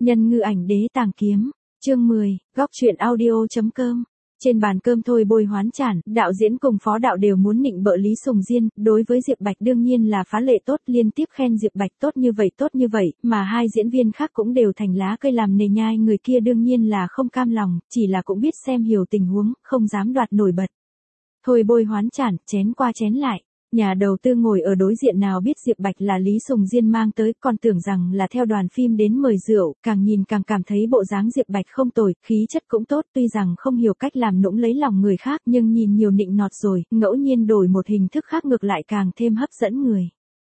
Nhân ngư ảnh đế tàng kiếm, chương 10, góc truyện audio.com. Trên bàn cơm thôi bôi hoán chản, đạo diễn cùng phó đạo đều muốn nịnh bợ Lý Sùng Diên, đối với Diệp Bạch đương nhiên là phá lệ tốt, liên tiếp khen Diệp Bạch tốt như vậy, mà hai diễn viên khác cũng đều thành lá cây làm nề nhai, người kia đương nhiên là không cam lòng, chỉ là cũng biết xem hiểu tình huống, không dám đoạt nổi bật. Thôi bôi hoán chản, chén qua chén lại. Nhà đầu tư ngồi ở đối diện nào biết Diệp Bạch là Lý Sùng Diên mang tới, còn tưởng rằng là theo đoàn phim đến mời rượu, càng nhìn càng cảm thấy bộ dáng Diệp Bạch không tồi, khí chất cũng tốt, tuy rằng không hiểu cách làm nũng lấy lòng người khác, nhưng nhìn nhiều nịnh nọt rồi, ngẫu nhiên đổi một hình thức khác ngược lại càng thêm hấp dẫn người.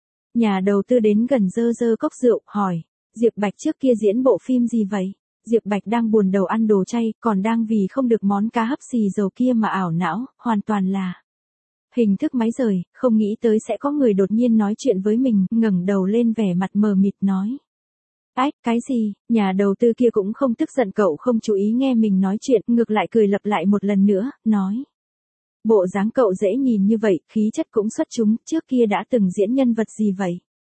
Nhà đầu tư đến gần dơ cốc rượu, hỏi, Diệp Bạch trước kia diễn bộ phim gì vậy? Diệp Bạch đang buồn đầu ăn đồ chay, còn đang vì không được món cá hấp xì dầu kia mà ảo não, hoàn toàn là hình thức máy rời, không nghĩ tới sẽ có người đột nhiên nói chuyện với mình, ngẩng đầu lên vẻ mặt mờ mịt nói. Ách, cái gì? Nhà đầu tư kia cũng không tức giận cậu không chú ý nghe mình nói chuyện, ngược lại cười lặp lại một lần nữa, nói. Bộ dáng cậu dễ nhìn như vậy, khí chất cũng xuất chúng, trước kia đã từng diễn nhân vật gì vậy?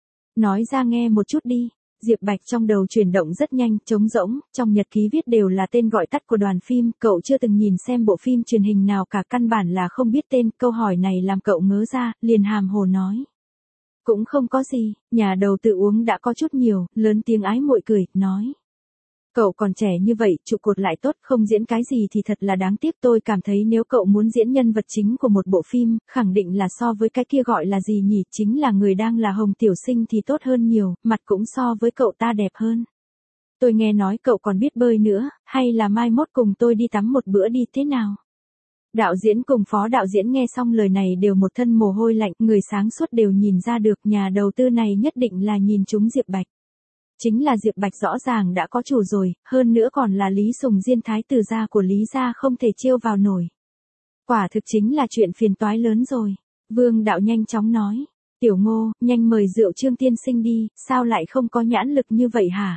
Nói ra nghe một chút đi. Diệp Bạch trong đầu chuyển động rất nhanh, trống rỗng, trong nhật ký viết đều là tên gọi tắt của đoàn phim, cậu chưa từng nhìn xem bộ phim truyền hình nào cả, căn bản là không biết tên, câu hỏi này làm cậu ngớ ra, liền hàm hồ nói. Cũng không có gì, nhà đầu tư uống đã có chút nhiều, lớn tiếng ái muội cười, nói. Cậu còn trẻ như vậy, trụ cột lại tốt, không diễn cái gì thì thật là đáng tiếc, tôi cảm thấy nếu cậu muốn diễn nhân vật chính của một bộ phim, khẳng định là so với cái kia gọi là gì nhỉ, chính là người đang là Hồng Tiểu Sinh thì tốt hơn nhiều, mặt cũng so với cậu ta đẹp hơn. Tôi nghe nói cậu còn biết bơi nữa, hay là mai mốt cùng tôi đi tắm một bữa đi thế nào? Đạo diễn cùng phó đạo diễn nghe xong lời này đều một thân mồ hôi lạnh, người sáng suốt đều nhìn ra được nhà đầu tư này nhất định là nhìn trúng Diệp Bạch. Chính là Diệp Bạch rõ ràng đã có chủ rồi, hơn nữa còn là Lý Sùng Diên thái tử gia của Lý gia không thể chiêu vào nổi. Quả thực chính là chuyện phiền toái lớn rồi. Vương đạo nhanh chóng nói, Tiểu Ngô, nhanh mời rượu Trương tiên sinh đi, sao lại không có nhãn lực như vậy hả?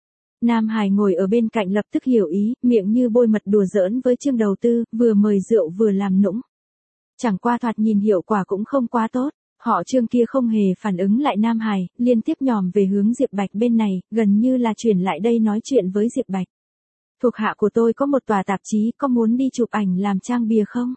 Nam Hải ngồi ở bên cạnh lập tức hiểu ý, miệng như bôi mật đùa giỡn với Trương đầu tư, vừa mời rượu vừa làm nũng. Chẳng qua thoạt nhìn hiệu quả cũng không quá tốt. Họ Trương kia không hề phản ứng lại Nam Hải, liên tiếp nhòm về hướng Diệp Bạch bên này, gần như là chuyển lại đây nói chuyện với Diệp Bạch. Thuộc hạ của tôi có một tòa tạp chí, có muốn đi chụp ảnh làm trang bìa không?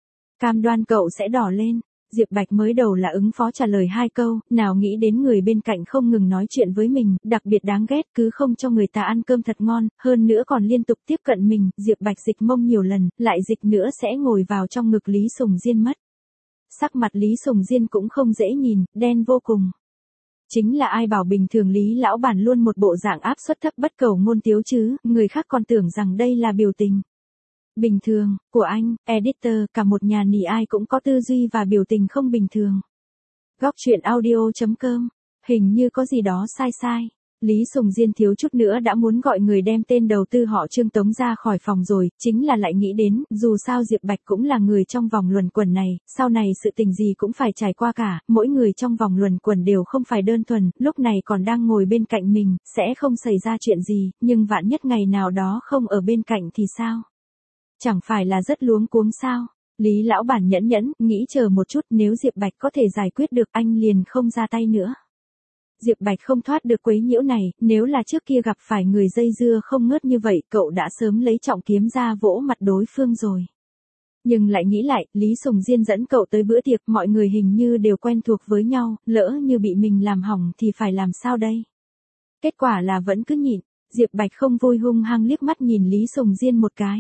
Cam đoan cậu sẽ đỏ lên. Diệp Bạch mới đầu là ứng phó trả lời 2 câu, nào nghĩ đến người bên cạnh không ngừng nói chuyện với mình, đặc biệt đáng ghét, cứ không cho người ta ăn cơm thật ngon, hơn nữa còn liên tục tiếp cận mình, Diệp Bạch dịch mông nhiều lần, lại dịch nữa sẽ ngồi vào trong ngực Lý Sùng Diên mất. Sắc mặt Lý Sùng Diên cũng không dễ nhìn, đen vô cùng. Chính là ai bảo bình thường Lý lão bản luôn một bộ dạng áp suất thấp bất cầu ngôn tiếu chứ, người khác còn tưởng rằng đây là biểu tình. Bình thường, của anh, editor, cả một nhà nỉ ai cũng có tư duy và biểu tình không bình thường. Góc truyện audio.com, hình như có gì đó sai. Lý Sùng Diên thiếu chút nữa đã muốn gọi người đem tên đầu tư họ Trương tống ra khỏi phòng rồi, chính là lại nghĩ đến, dù sao Diệp Bạch cũng là người trong vòng luẩn quẩn này, sau này sự tình gì cũng phải trải qua cả, mỗi người trong vòng luẩn quẩn đều không phải đơn thuần, lúc này còn đang ngồi bên cạnh mình, sẽ không xảy ra chuyện gì, nhưng vạn nhất ngày nào đó không ở bên cạnh thì sao? Chẳng phải là rất luống cuống sao? Lý lão bản nhẫn, nghĩ chờ một chút, nếu Diệp Bạch có thể giải quyết được anh liền không ra tay nữa. Diệp Bạch không thoát được quấy nhiễu này, nếu là trước kia gặp phải người dây dưa không ngớt như vậy, cậu đã sớm lấy trọng kiếm ra vỗ mặt đối phương rồi. Nhưng lại nghĩ lại, Lý Sùng Diên dẫn cậu tới bữa tiệc, mọi người hình như đều quen thuộc với nhau, lỡ như bị mình làm hỏng thì phải làm sao đây? Kết quả là vẫn cứ nhịn, Diệp Bạch không vui hung hăng liếc mắt nhìn Lý Sùng Diên một cái.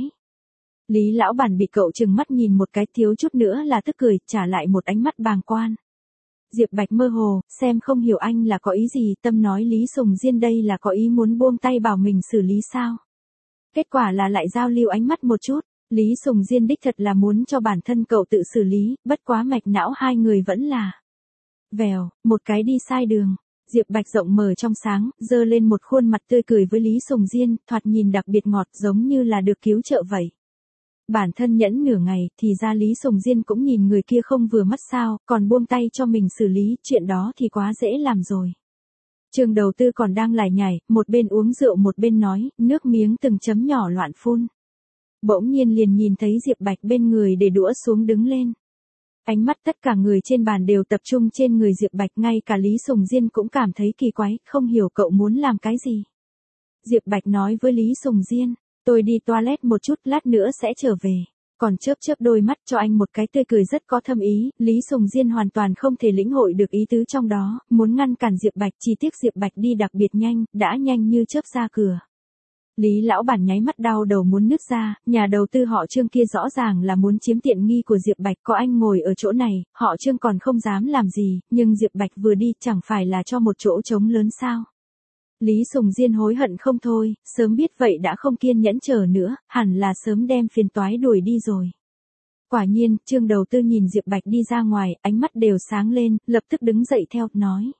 Lý lão bản bị cậu trừng mắt nhìn một cái thiếu chút nữa là tức cười, trả lại một ánh mắt bàng quan. Diệp Bạch mơ hồ, xem không hiểu anh là có ý gì, tâm nói Lý Sùng Diên đây là có ý muốn buông tay bảo mình xử lý sao. Kết quả là lại giao lưu ánh mắt một chút, Lý Sùng Diên đích thật là muốn cho bản thân cậu tự xử lý, bất quá mạch não hai người vẫn là. Vèo, một cái đi sai đường. Diệp Bạch rộng mở trong sáng, giơ lên một khuôn mặt tươi cười với Lý Sùng Diên, thoạt nhìn đặc biệt ngọt giống như là được cứu trợ vậy. Bản thân nhẫn nửa ngày, thì ra Lý Sùng Diên cũng nhìn người kia không vừa mắt sao, còn buông tay cho mình xử lý, chuyện đó thì quá dễ làm rồi. Trương đầu tư còn đang lải nhải, một bên uống rượu một bên nói, nước miếng từng chấm nhỏ loạn phun. Bỗng nhiên liền nhìn thấy Diệp Bạch bên người để đũa xuống đứng lên. Ánh mắt tất cả người trên bàn đều tập trung trên người Diệp Bạch, ngay cả Lý Sùng Diên cũng cảm thấy kỳ quái, không hiểu cậu muốn làm cái gì. Diệp Bạch nói với Lý Sùng Diên, tôi đi toilet một chút, lát nữa sẽ trở về. Còn chớp chớp đôi mắt cho anh một cái tươi cười rất có thâm ý, Lý Sùng Diên hoàn toàn không thể lĩnh hội được ý tứ trong đó, muốn ngăn cản Diệp Bạch, chỉ tiếc Diệp Bạch đi đặc biệt nhanh, đã nhanh như chớp ra cửa. Lý lão bản nháy mắt đau đầu muốn nứt ra, nhà đầu tư họ Trương kia rõ ràng là muốn chiếm tiện nghi của Diệp Bạch, có anh ngồi ở chỗ này, họ Trương còn không dám làm gì, nhưng Diệp Bạch vừa đi chẳng phải là cho một chỗ trống lớn sao. Lý Sùng Diên hối hận không thôi, sớm biết vậy đã không kiên nhẫn chờ nữa, hẳn là sớm đem phiền toái đuổi đi rồi. Quả nhiên, Trương đầu tư nhìn Diệp Bạch đi ra ngoài, ánh mắt đều sáng lên, lập tức đứng dậy theo, nói.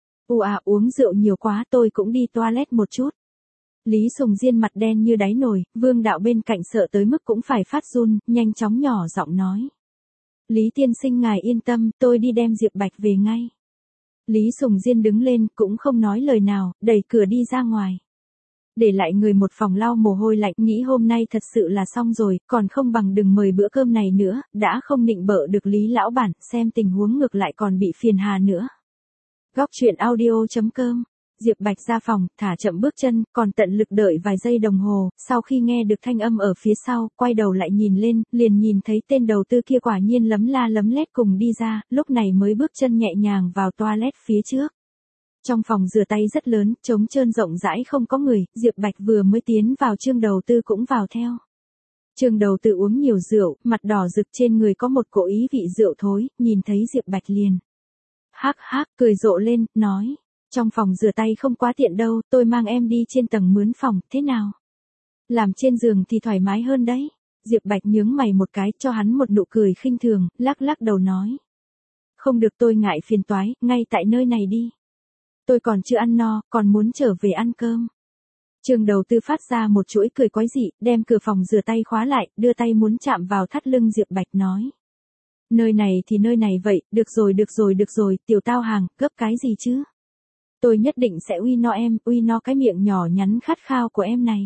Uống rượu nhiều quá, tôi cũng đi toilet một chút. Lý Sùng Diên mặt đen như đáy nồi, Vương Đạo bên cạnh sợ tới mức cũng phải phát run, nhanh chóng nhỏ giọng nói. Lý tiên sinh ngài yên tâm, tôi đi đem Diệp Bạch về ngay. Lý Sùng Diên đứng lên, cũng không nói lời nào, đẩy cửa đi ra ngoài. Để lại người một phòng lau mồ hôi lạnh, nghĩ hôm nay thật sự là xong rồi, còn không bằng đừng mời bữa cơm này nữa, đã không nịnh bợ được Lý lão bản, xem tình huống ngược lại còn bị phiền hà nữa. Góc truyện audio.com. Diệp Bạch ra phòng, thả chậm bước chân, còn tận lực đợi vài giây đồng hồ, sau khi nghe được thanh âm ở phía sau, quay đầu lại nhìn lên, liền nhìn thấy tên đầu tư kia quả nhiên lấm la lấm lét cùng đi ra, lúc này mới bước chân nhẹ nhàng vào toilet phía trước. Trong phòng rửa tay rất lớn, trống trơn rộng rãi không có người, Diệp Bạch vừa mới tiến vào, Trương đầu tư cũng vào theo. Trương đầu tư uống nhiều rượu, mặt đỏ rực, trên người có một cỗ ý vị rượu thối, nhìn thấy Diệp Bạch liền. Hắc hắc, cười rộ lên, nói. Trong phòng rửa tay không quá tiện đâu, tôi mang em đi trên tầng mướn phòng, thế nào? Làm trên giường thì thoải mái hơn đấy. Diệp Bạch nhướng mày một cái, cho hắn một nụ cười khinh thường, lắc lắc đầu nói. Không được, tôi ngại phiền toái, ngay tại nơi này đi. Tôi còn chưa ăn no, còn muốn trở về ăn cơm. Trương đầu tư phát ra một chuỗi cười quái dị, đem cửa phòng rửa tay khóa lại, đưa tay muốn chạm vào thắt lưng Diệp Bạch nói. Nơi này thì nơi này vậy, được rồi, tiểu tao hàng, gấp cái gì chứ? Tôi nhất định sẽ uy no em, uy no cái miệng nhỏ nhắn khát khao của em này.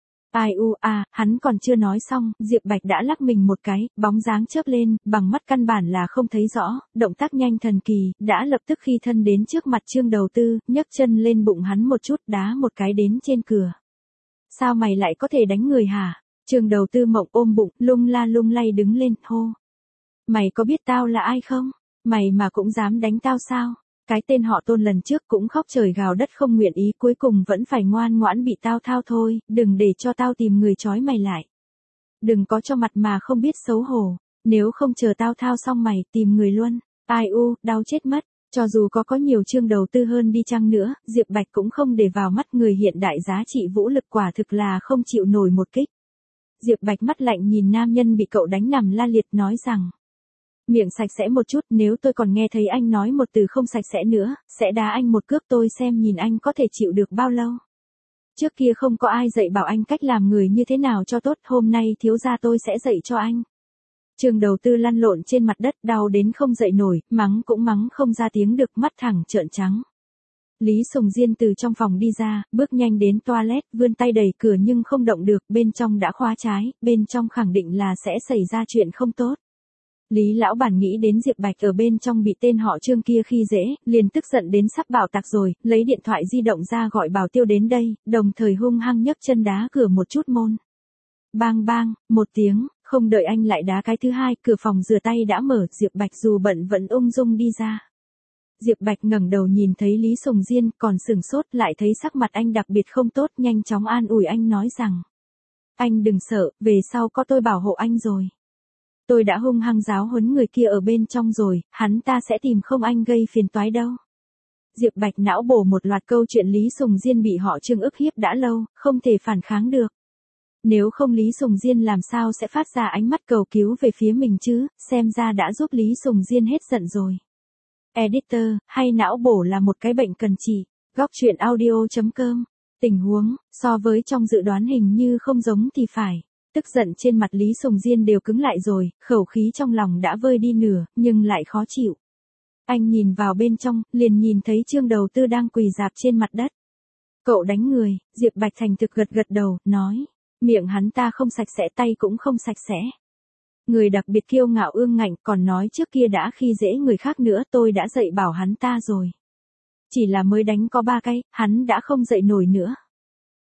Hắn còn chưa nói xong, Diệp Bạch đã lắc mình một cái, bóng dáng chớp lên, bằng mắt căn bản là không thấy rõ, động tác nhanh thần kỳ, đã lập tức khi thân đến trước mặt Trương đầu tư, nhấc chân lên bụng hắn một chút, đá một cái đến trên cửa. Sao mày lại có thể đánh người hả? Trương đầu tư mộng ôm bụng, lung la lung lay đứng lên, hô. Mày có biết tao là ai không? Mày mà cũng dám đánh tao sao? Cái tên họ Tôn lần trước cũng khóc trời gào đất không nguyện ý, cuối cùng vẫn phải ngoan ngoãn bị tao thao thôi, đừng để cho tao tìm người trói mày lại. Đừng có cho mặt mà không biết xấu hổ, nếu không chờ tao thao xong mày tìm người luôn. Đau chết mất, cho dù có nhiều Trương đầu tư hơn đi chăng nữa, Diệp Bạch cũng không để vào mắt, người hiện đại giá trị vũ lực quả thực là không chịu nổi một kích. Diệp Bạch mắt lạnh nhìn nam nhân bị cậu đánh nằm la liệt nói rằng. Miệng sạch sẽ một chút, nếu tôi còn nghe thấy anh nói một từ không sạch sẽ nữa, sẽ đá anh một cước, tôi xem nhìn anh có thể chịu được bao lâu. Trước kia không có ai dạy bảo anh cách làm người như thế nào cho tốt, hôm nay thiếu gia tôi sẽ dạy cho anh. Trương đầu tư lăn lộn trên mặt đất, đau đến không dậy nổi, mắng cũng mắng không ra tiếng được, mắt thẳng trợn trắng. Lý Sùng Diên từ trong phòng đi ra, bước nhanh đến toilet, vươn tay đẩy cửa nhưng không động được, bên trong đã khóa trái, bên trong khẳng định là sẽ xảy ra chuyện không tốt. Lý lão bản nghĩ đến Diệp Bạch ở bên trong bị tên họ Trương kia khi dễ, liền tức giận đến sắp bạo tạc rồi, lấy điện thoại di động ra gọi Bảo Tiêu đến đây, đồng thời hung hăng nhấc chân đá cửa một chút môn. Bang bang, một tiếng, không đợi anh lại đá cái thứ hai, cửa phòng rửa tay đã mở, Diệp Bạch dù bận vẫn ung dung đi ra. Diệp Bạch ngẩng đầu nhìn thấy Lý Sùng Diên, còn sửng sốt, lại thấy sắc mặt anh đặc biệt không tốt, nhanh chóng an ủi anh nói rằng. Anh đừng sợ, về sau có tôi bảo hộ anh rồi. Tôi đã hung hăng giáo huấn người kia ở bên trong rồi, hắn ta sẽ tìm không anh gây phiền toái đâu. Diệp Bạch não bổ một loạt câu chuyện Lý Sùng Diên bị họ Trương ức hiếp đã lâu, không thể phản kháng được. Nếu không Lý Sùng Diên làm sao sẽ phát ra ánh mắt cầu cứu về phía mình chứ, xem ra đã giúp Lý Sùng Diên hết giận rồi. Editor, hay não bổ là một cái bệnh cần trị. Góc truyện audio.com. Tình huống, so với trong dự đoán hình như không giống thì phải. Tức giận trên mặt Lý Sùng Diên đều cứng lại rồi, khẩu khí trong lòng đã vơi đi nửa, nhưng lại khó chịu. Anh nhìn vào bên trong, liền nhìn thấy Trương đầu tư đang quỳ rạp trên mặt đất. Cậu đánh người, Diệp Bạch thành thực gật gật đầu, nói. Miệng hắn ta không sạch sẽ, tay cũng không sạch sẽ. Người đặc biệt kiêu ngạo ương ngạnh, còn nói trước kia đã khi dễ người khác nữa, tôi đã dạy bảo hắn ta rồi. Chỉ là mới đánh có 3 cái, hắn đã không dậy nổi nữa.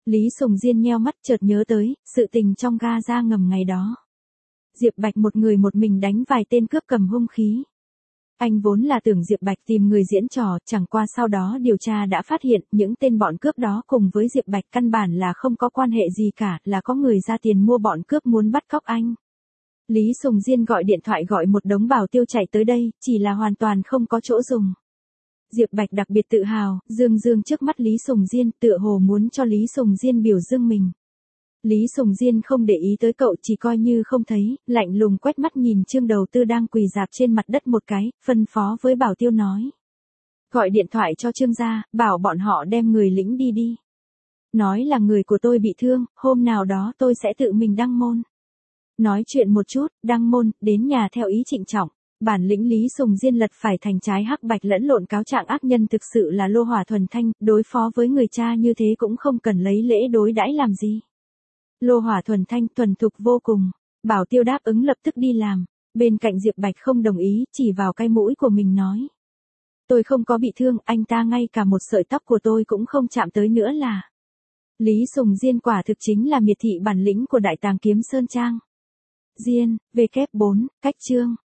Lý Sùng Diên nheo mắt chợt nhớ tới, sự tình trong ga ra ngầm ngày đó. Diệp Bạch một người một mình đánh vài tên cướp cầm hung khí. Anh vốn là tưởng Diệp Bạch tìm người diễn trò, chẳng qua sau đó điều tra đã phát hiện những tên bọn cướp đó cùng với Diệp Bạch căn bản là không có quan hệ gì cả, là có người ra tiền mua bọn cướp muốn bắt cóc anh. Lý Sùng Diên gọi điện thoại gọi một đống bảo tiêu chạy tới đây, chỉ là hoàn toàn không có chỗ dùng. Diệp Bạch đặc biệt tự hào, dương dương trước mắt Lý Sùng Diên, tựa hồ muốn cho Lý Sùng Diên biểu dương mình. Lý Sùng Diên không để ý tới cậu, chỉ coi như không thấy, lạnh lùng quét mắt nhìn Trương Đầu Tư đang quỳ rạp trên mặt đất một cái, phân phó với bảo tiêu nói. Gọi điện thoại cho Trương gia, bảo bọn họ đem người lĩnh đi đi. Nói là người của tôi bị thương, hôm nào đó tôi sẽ tự mình đăng môn. Nói chuyện một chút, đăng môn, đến nhà theo ý trịnh trọng. Bản lĩnh Lý Sùng Diên lật phải thành trái hắc bạch lẫn lộn cáo trạng ác nhân thực sự là lô hỏa thuần thanh, đối phó với người cha như thế cũng không cần lấy lễ đối đãi làm gì. Lô hỏa thuần thanh thuần thục vô cùng, bảo tiêu đáp ứng lập tức đi làm, bên cạnh Diệp Bạch không đồng ý, chỉ vào cái mũi của mình nói. Tôi không có bị thương, anh ta ngay cả một sợi tóc của tôi cũng không chạm tới nữa là. Lý Sùng Diên quả thực chính là miệt thị bản lĩnh của đại tàng kiếm Sơn Trang. Diên, W4, cách chương.